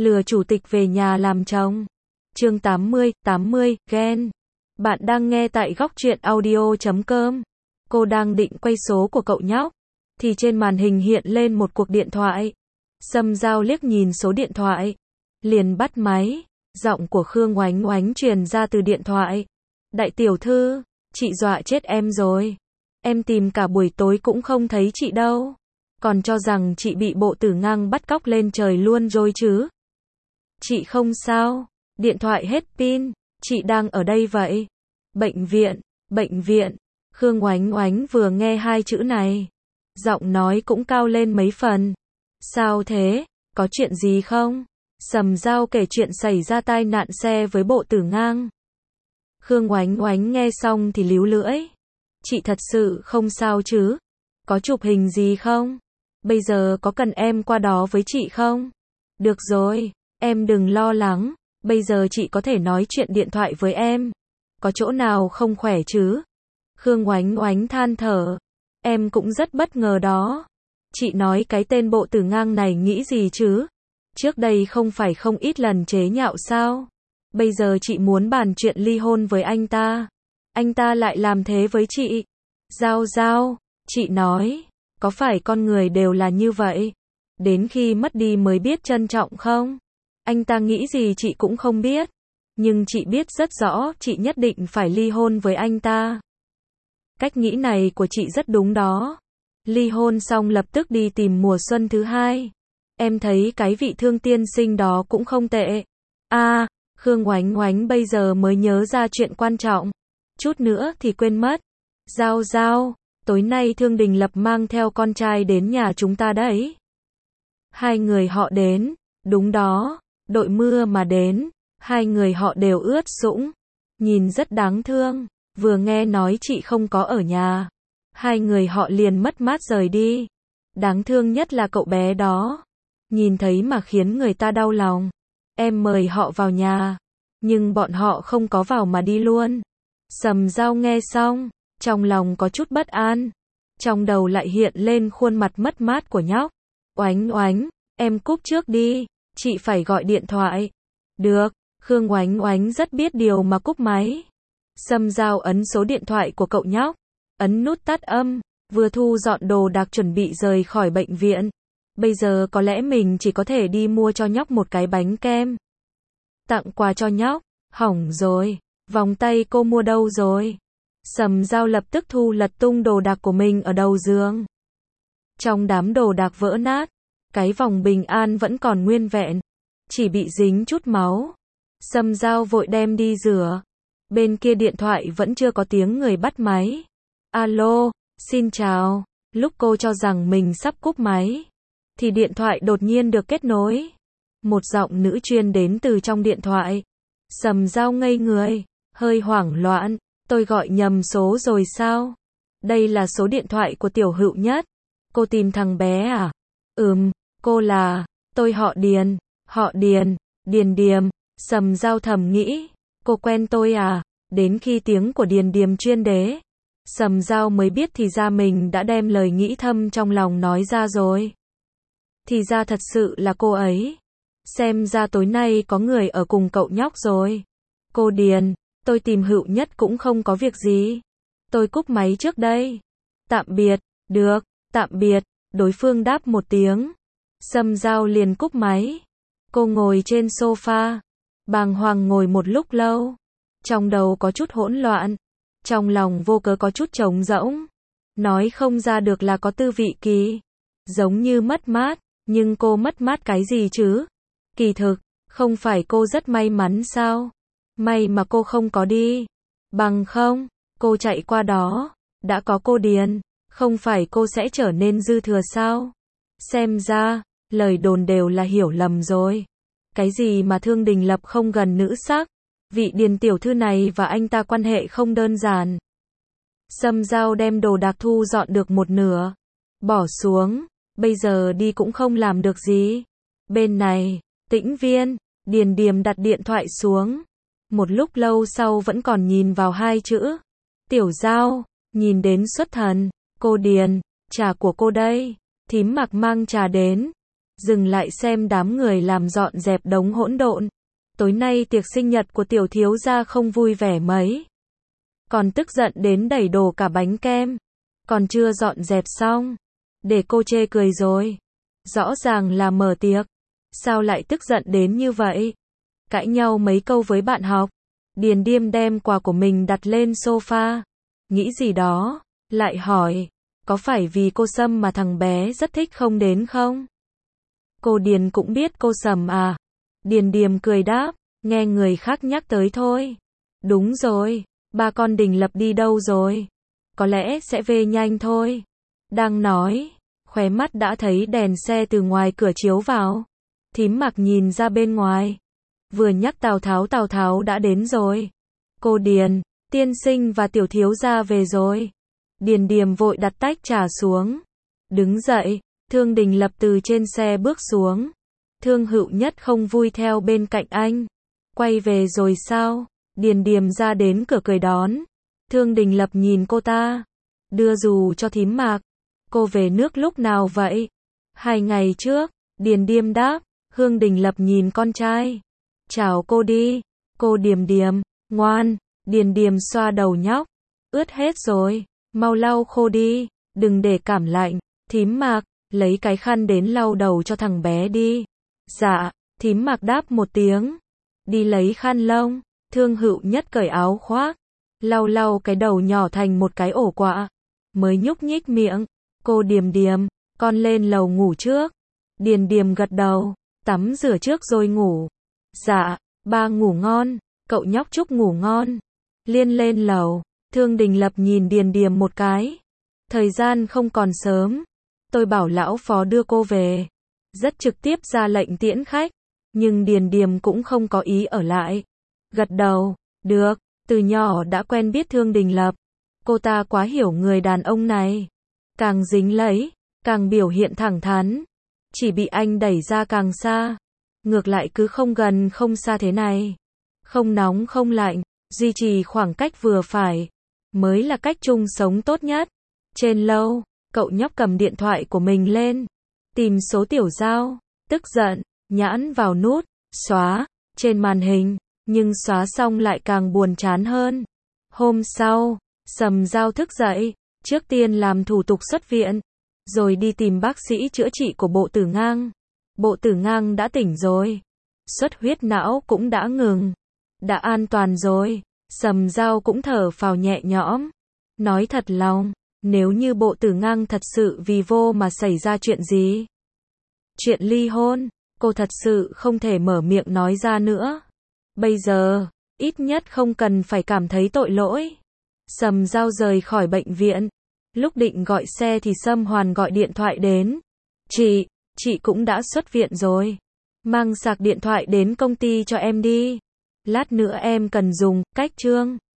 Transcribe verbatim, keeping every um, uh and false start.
Lừa chủ tịch về nhà làm chồng. Chương tám mươi, tám mươi, ghen. Bạn đang nghe tại góc truyện audio chấm com. Cô đang định quay số của cậu nhóc, thì trên màn hình hiện lên một cuộc điện thoại. Sâm Giao liếc nhìn số điện thoại, liền bắt máy. Giọng của Khương Oánh Oánh truyền ra từ điện thoại. Đại tiểu thư, chị dọa chết em rồi. Em tìm cả buổi tối cũng không thấy chị đâu. Còn cho rằng chị bị bộ tử ngang bắt cóc lên trời luôn rồi chứ. Chị không sao, điện thoại hết pin, chị đang ở đây vậy. Bệnh viện, bệnh viện. Khương Oánh Oánh vừa nghe hai chữ này, giọng nói cũng cao lên mấy phần. Sao thế, có chuyện gì không? Sâm Giao kể chuyện xảy ra tai nạn xe với bộ tử ngang. Khương Oánh Oánh nghe xong thì líu lưỡi. Chị thật sự không sao chứ? Có chụp hình gì không? Bây giờ có cần em qua đó với chị không? Được rồi, em đừng lo lắng, bây giờ chị có thể nói chuyện điện thoại với em. Có chỗ nào không khỏe chứ? Khương Oánh Oánh than thở. Em cũng rất bất ngờ đó. Chị nói cái tên bộ tử ngang này nghĩ gì chứ? Trước đây không phải không ít lần chế nhạo sao? Bây giờ chị muốn bàn chuyện ly hôn với anh ta. Anh ta lại làm thế với chị. Giao Giao, chị nói, có phải con người đều là như vậy? Đến khi mất đi mới biết trân trọng không? Anh ta nghĩ gì chị cũng không biết. Nhưng chị biết rất rõ chị nhất định phải ly hôn với anh ta. Cách nghĩ này của chị rất đúng đó. Ly hôn xong lập tức đi tìm mùa xuân thứ hai. Em thấy cái vị thương tiên sinh đó cũng không tệ. À, Khương Oánh Oánh bây giờ mới nhớ ra chuyện quan trọng. Chút nữa thì quên mất. Giao Giao, tối nay Thương Đình Lập mang theo con trai đến nhà chúng ta đấy. Hai người họ đến, đúng đó, đội mưa mà đến, hai người họ đều ướt sũng, nhìn rất đáng thương. Vừa nghe nói chị không có ở nhà, hai người họ liền mất mát rời đi. Đáng thương nhất là cậu bé đó, nhìn thấy mà khiến người ta đau lòng. Em mời họ vào nhà, nhưng bọn họ không có vào mà đi luôn. Sâm Giao nghe xong, trong lòng có chút bất an, trong đầu lại hiện lên khuôn mặt mất mát của nhóc. Oánh Oánh, em cúp trước đi, chị phải gọi điện thoại. Được, Khương Oánh Oánh rất biết điều mà cúp máy. Sâm Giao ấn số điện thoại của cậu nhóc, ấn nút tắt âm, vừa thu dọn đồ đạc chuẩn bị rời khỏi bệnh viện. Bây giờ có lẽ mình chỉ có thể đi mua cho nhóc một cái bánh kem. Tặng quà cho nhóc, hỏng rồi, vòng tay cô mua đâu rồi? Sâm Giao lập tức thu lật tung đồ đạc của mình ở đầu giường. Trong đám đồ đạc vỡ nát, cái vòng bình an vẫn còn nguyên vẹn, chỉ bị dính chút máu. Sâm Giao vội đem đi rửa. Bên kia điện thoại vẫn chưa có tiếng người bắt máy. Alo, xin chào. Lúc cô cho rằng mình sắp cúp máy, thì điện thoại đột nhiên được kết nối. Một giọng nữ truyền đến từ trong điện thoại. Sâm Giao ngây người, hơi hoảng loạn. Tôi gọi nhầm số rồi sao? Đây là số điện thoại của Tiểu Hữu Nhất. Cô tìm thằng bé à? Ừm, cô là, tôi họ Điền, họ Điền, Điền Điềm. Sâm Giao thầm nghĩ, cô quen tôi à? Đến khi tiếng của Điền Điềm chuyên đế, Sâm Giao mới biết thì ra mình đã đem lời nghĩ thầm trong lòng nói ra rồi. Thì ra thật sự là cô ấy. Xem ra tối nay có người ở cùng cậu nhóc rồi. Cô Điền, tôi tìm Hữu Nhất cũng không có việc gì. Tôi cúp máy trước đây. Tạm biệt, được, tạm biệt, đối phương đáp một tiếng. Sâm Giao liền cúp máy. Cô ngồi trên sofa, bàng hoàng ngồi một lúc lâu. Trong đầu có chút hỗn loạn, trong lòng vô cớ có chút trống rỗng. Nói không ra được là có tư vị kỳ, giống như mất mát, nhưng cô mất mát cái gì chứ? Kỳ thực, không phải cô rất may mắn sao? May mà cô không có đi. Bằng không, cô chạy qua đó, đã có cô Điền, không phải cô sẽ trở nên dư thừa sao? Xem ra, lời đồn đều là hiểu lầm rồi. Cái gì mà Thương Đình Lập không gần nữ sắc? Vị Điền tiểu thư này và anh ta quan hệ không đơn giản. Sâm Giao đem đồ đạc thu dọn được một nửa, bỏ xuống, bây giờ đi cũng không làm được gì. Bên này, Tĩnh Viên, Điền Điềm đặt điện thoại xuống. Một lúc lâu sau vẫn còn nhìn vào hai chữ. Tiểu Giao, nhìn đến xuất thần. Cô Điền, trà của cô đây. Thím Mặc mang trà đến. dừng lại xem đám người làm dọn dẹp đống hỗn độn. Tối nay tiệc sinh nhật của tiểu thiếu gia không vui vẻ mấy. Còn tức giận đến đẩy đổ cả bánh kem. Còn chưa dọn dẹp xong. Để cô chê cười rồi. Rõ ràng là mở tiệc. Sao lại tức giận đến như vậy? Cãi nhau mấy câu với bạn học. Điền Điềm đem quà của mình đặt lên sofa. Nghĩ gì đó. Lại hỏi. Có phải vì cô Sâm mà thằng bé rất thích không đến không? Cô Điền cũng biết cô Sầm à? Điền Điềm cười đáp. Nghe người khác nhắc tới thôi. Đúng rồi. Ba con Đình Lập đi đâu rồi? Có lẽ sẽ về nhanh thôi. Đang nói. Khóe mắt đã thấy đèn xe từ ngoài cửa chiếu vào. Thím Mặc nhìn ra bên ngoài. Vừa nhắc Tào Tháo Tào Tháo đã đến rồi. Cô Điền, tiên sinh và tiểu thiếu gia về rồi. Điền Điềm vội đặt tách trà xuống. Đứng dậy, Thương Đình Lập từ trên xe bước xuống. Thương Hữu Nhất không vui theo bên cạnh anh. Quay về rồi sao? Điền Điềm ra đến cửa cười đón. Thương Đình Lập nhìn cô ta. Đưa dù cho thím Mạc. Cô về nước lúc nào vậy? Hai ngày trước. Điền Điềm đáp. Hương Đình Lập nhìn con trai. Chào cô đi. Cô Điềm Điềm, ngoan. Điền Điềm xoa đầu nhóc. Ướt hết rồi. Mau lau khô đi. Đừng để cảm lạnh. Thím Mạc, lấy cái khăn đến lau đầu cho thằng bé đi. Dạ. Thím Mạc đáp một tiếng. Đi lấy khăn lông. Thương Hữu Nhất cởi áo khoác. Lau lau cái đầu nhỏ thành một cái ổ quạ. Mới nhúc nhích miệng. Cô Điềm Điềm, con lên lầu ngủ trước. Điền Điềm gật đầu. Tắm rửa trước rồi ngủ. Dạ, ba ngủ ngon. Cậu nhóc chúc ngủ ngon. Liên lên lầu. Thương Đình Lập nhìn Điền Điềm một cái. Thời gian không còn sớm. Tôi bảo lão phó đưa cô về. Rất trực tiếp ra lệnh tiễn khách. Nhưng Điền Điềm cũng không có ý ở lại. Gật đầu. Được. Từ nhỏ đã quen biết Thương Đình Lập. Cô ta quá hiểu người đàn ông này. Càng dính lấy, càng biểu hiện thẳng thắn. Chỉ bị anh đẩy ra càng xa. Ngược lại cứ không gần không xa thế này. Không nóng không lạnh, duy trì khoảng cách vừa phải. Mới là cách chung sống tốt nhất. Trên lâu, cậu nhóc cầm điện thoại của mình lên. Tìm số tiểu giao. Tức giận, nhãn vào nút, xóa. Trên màn hình, nhưng xóa xong lại càng buồn chán hơn. Hôm sau, Sầm Giao thức dậy. Trước tiên làm thủ tục xuất viện. Rồi đi tìm bác sĩ chữa trị của Bộ Tử Ngang. Bộ Tử Ngang đã tỉnh rồi. Xuất huyết não cũng đã ngừng. Đã an toàn rồi. Sầm Giao cũng thở phào nhẹ nhõm. Nói thật lòng, nếu như Bộ Tử Ngang thật sự vì vô mà xảy ra chuyện gì. Chuyện ly hôn, cô thật sự không thể mở miệng nói ra nữa. Bây giờ, ít nhất không cần phải cảm thấy tội lỗi. Sầm Giao rời khỏi bệnh viện. Lúc định gọi xe thì Sâm Hoàn gọi điện thoại đến. Chị, chị cũng đã xuất viện rồi. Mang sạc điện thoại đến công ty cho em đi. Lát nữa em cần dùng cách trương.